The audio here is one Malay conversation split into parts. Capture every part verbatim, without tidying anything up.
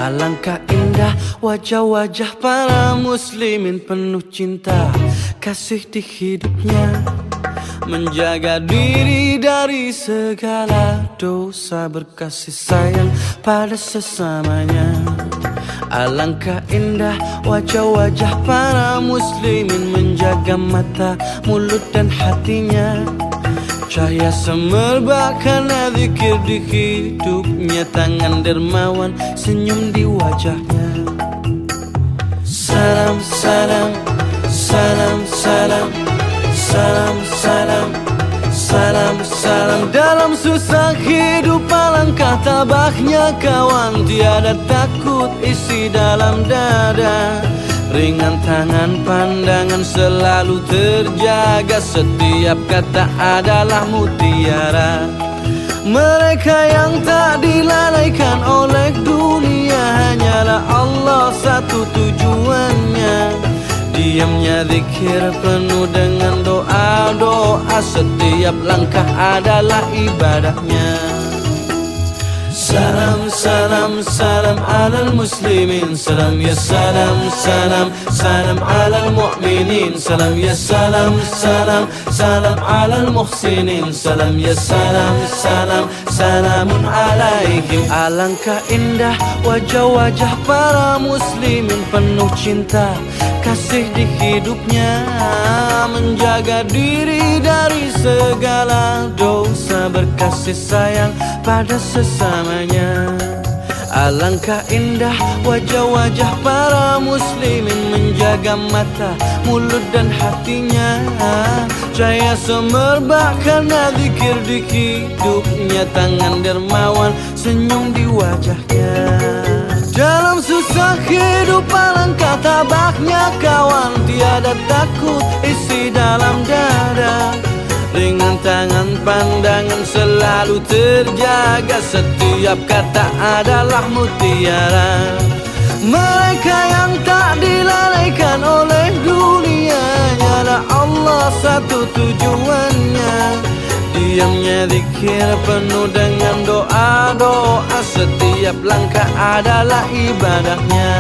Alangkah indah wajah-wajah para muslimin penuh cinta kasih di hidupnya, menjaga diri dari segala dosa, berkasih sayang pada sesamanya. Alangkah indah wajah-wajah para muslimin, menjaga mata, mulut dan hatinya. Cahaya semerbak karena zikir di hidupnya, tangan dermawan, senyum di wajahnya. Salam, salam, salam, salam, salam, salam, salam, salam. Dalam susah hidup alangkah tabahnya kawan, tiada takut isi dalam dada. Ringan tangan pandangan selalu terjaga, setiap kata adalah mutiara. Mereka yang tak dilalaikan oleh dunia, hanyalah Allah satu tujuannya. Diamnya zikir penuh dengan doa-doa, setiap langkah adalah ibadahnya. Salam, salam, salam alal muslimin. Salam ya salam, salam, salam alal mu'minin. Salam ya salam, salam, salam alal muhsinin. Salam ya salam, salam, salamun alaihim. Alangkah indah wajah-wajah para muslimin penuh cinta kasih di hidupnya, menjaga diri dari segala dosa, berkasih sayang pada sesamanya. Alangkah indah wajah-wajah para muslimin, menjaga mata, mulut dan hatinya. Cahaya semerbak karena zikir di hidupnya, tangan dermawan, senyum di wajahnya. Dalam susah hidup alangkah tabahnya kawan, tiada takut isi dalam dada. Ringan tangan pandangan selalu terjaga, setiap kata adalah mutiara. Mereka yang tak dilalaikan oleh dunia, hanyalah Allah satu tujuannya. Diamnya zikir penuh dengan doa-doa, setiap langkah adalah ibadahnya.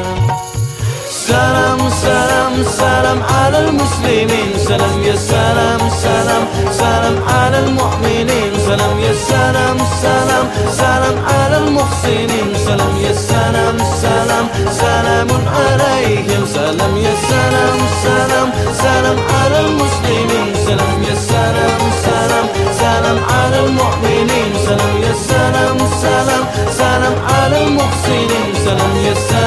Salam, salam, salam alal muslimin. Salam ya salam, salam, salam alal mu'minin. Salam ya salam, salam, salam alal muhsinin. Salam ya salam, salam, salamun alaihim. Salam ya salam, salam, salam alal muslimin. Salam ya salam, salam, salam alal mu'minin. Salam ya salam, salam, salam alal muhsinin. Salam ya salam.